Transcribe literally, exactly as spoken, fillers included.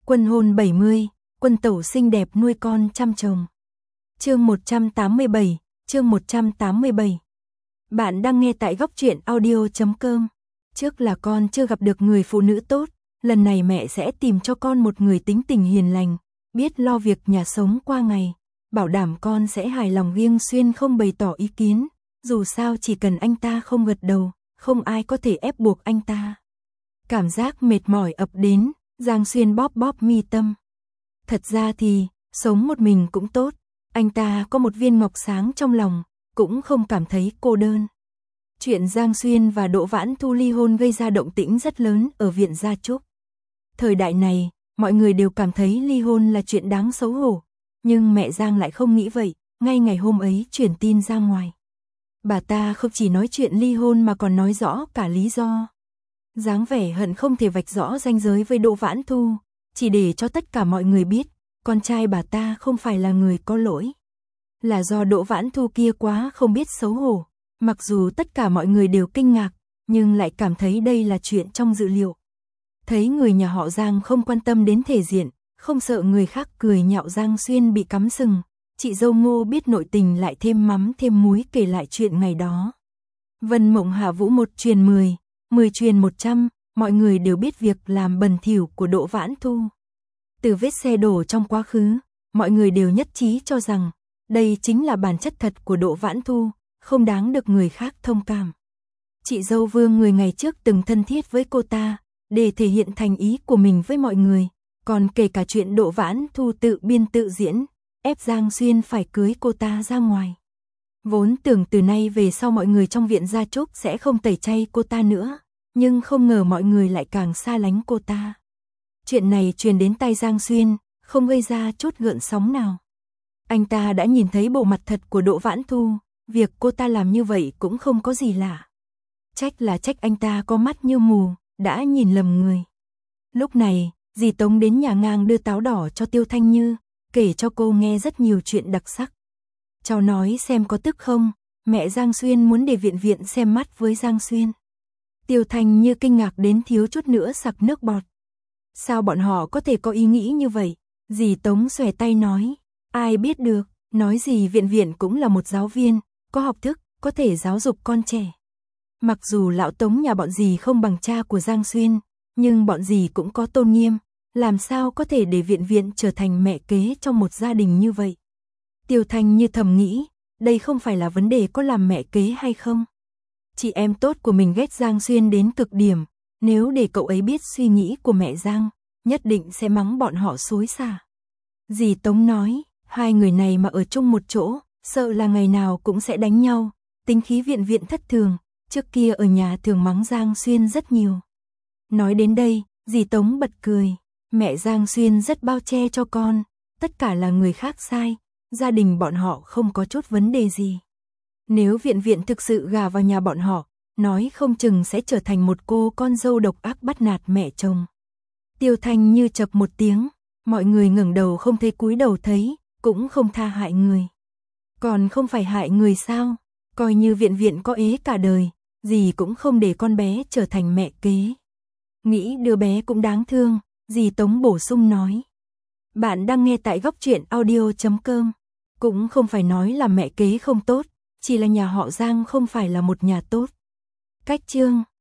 Quân hôn bảy mươi, quân tẩu xinh đẹp nuôi con trăm chồng. Chương một trăm tám mươi bảy, chương một trăm tám mươi bảy. Bạn đang nghe tại góc truyện audio chấm com. Trước là con chưa gặp được người phụ nữ tốt, lần này mẹ sẽ tìm cho con một người tính tình hiền lành, biết lo việc nhà sống qua ngày, bảo đảm con sẽ hài lòng. Riêng Xuyên không bày tỏ ý kiến, dù sao chỉ cần anh ta không gật đầu, không ai có thể ép buộc anh ta. Cảm giác mệt mỏi ập đến, Giang Xuyên bóp bóp mi tâm. Thật ra thì, sống một mình cũng tốt, anh ta có một viên ngọc sáng trong lòng, cũng không cảm thấy cô đơn. Chuyện Giang Xuyên và Đỗ Vãn Thu ly hôn gây ra động tĩnh rất lớn ở viện gia chúc. Thời đại này, mọi người đều cảm thấy ly hôn là chuyện đáng xấu hổ, nhưng mẹ Giang lại không nghĩ vậy, ngay ngày hôm ấy truyền tin ra ngoài. Bà ta không chỉ nói chuyện ly hôn mà còn nói rõ cả lý do. Dáng vẻ hận không thể vạch rõ ranh giới với Đỗ Vãn Thu, chỉ để cho tất cả mọi người biết, con trai bà ta không phải là người có lỗi. Là do Đỗ Vãn Thu kia quá không biết xấu hổ, mặc dù tất cả mọi người đều kinh ngạc, nhưng lại cảm thấy đây là chuyện trong dự liệu. Thấy người nhà họ Giang không quan tâm đến thể diện, không sợ người khác cười nhạo Giang Xuyên bị cắm sừng, chị dâu Ngô biết nội tình lại thêm mắm thêm muối kể lại chuyện ngày đó. Vân Mộng Hạ Vũ một truyền mười, mười truyền một trăm, mọi người đều biết việc làm bẩn thỉu của Đỗ Vãn Thu. Từ vết xe đổ trong quá khứ, mọi người đều nhất trí cho rằng, đây chính là bản chất thật của Đỗ Vãn Thu, không đáng được người khác thông cảm. Chị dâu Vương người ngày trước từng thân thiết với cô ta, để thể hiện thành ý của mình với mọi người, còn kể cả chuyện Đỗ Vãn Thu tự biên tự diễn, ép Giang Xuyên phải cưới cô ta ra ngoài. Vốn tưởng từ nay về sau mọi người trong viện gia chúc sẽ không tẩy chay cô ta nữa, nhưng không ngờ mọi người lại càng xa lánh cô ta. Chuyện này truyền đến tai Giang Xuyên, không gây ra chút gợn sóng nào. Anh ta đã nhìn thấy bộ mặt thật của Đỗ Vãn Thu, việc cô ta làm như vậy cũng không có gì lạ. Trách là trách anh ta có mắt như mù, đã nhìn lầm người. Lúc này, dì Tống đến nhà ngang đưa táo đỏ cho Tiêu Thanh Như, kể cho cô nghe rất nhiều chuyện đặc sắc. Cháu nói xem có tức không, mẹ Giang Xuyên muốn để viện viện xem mắt với Giang Xuyên. Tiêu Thanh Như kinh ngạc đến thiếu chút nữa sặc nước bọt. Sao bọn họ có thể có ý nghĩ như vậy? Dì Tống xòe tay nói, ai biết được, nói gì viện viện cũng là một giáo viên, có học thức, có thể giáo dục con trẻ. Mặc dù lão Tống nhà bọn dì không bằng cha của Giang Xuyên, nhưng bọn dì cũng có tôn nghiêm, làm sao có thể để viện viện trở thành mẹ kế trong một gia đình như vậy. Tiêu Thanh Như thầm nghĩ, đây không phải là vấn đề có làm mẹ kế hay không. Chị em tốt của mình ghét Giang Xuyên đến cực điểm, nếu để cậu ấy biết suy nghĩ của mẹ Giang, nhất định sẽ mắng bọn họ xối xả. Dì Tống nói, hai người này mà ở chung một chỗ, sợ là ngày nào cũng sẽ đánh nhau, tính khí viện viện thất thường, trước kia ở nhà thường mắng Giang Xuyên rất nhiều. Nói đến đây, dì Tống bật cười, mẹ Giang Xuyên rất bao che cho con, tất cả là người khác sai, gia đình bọn họ không có chút vấn đề gì. Nếu viện viện thực sự gả vào nhà bọn họ, nói không chừng sẽ trở thành một cô con dâu độc ác bắt nạt mẹ chồng. Tiêu Thanh Như chập một tiếng, mọi người ngẩng đầu không thấy cúi đầu thấy, cũng không tha hại người. Còn không phải hại người sao, coi như viện viện có ế cả đời, dì cũng không để con bé trở thành mẹ kế. Nghĩ đứa bé cũng đáng thương, dì Tống bổ sung nói. Bạn đang nghe tại góc truyện audio chấm com. Cũng không phải nói là mẹ kế không tốt, chỉ là nhà họ Giang không phải là một nhà tốt. Cách chương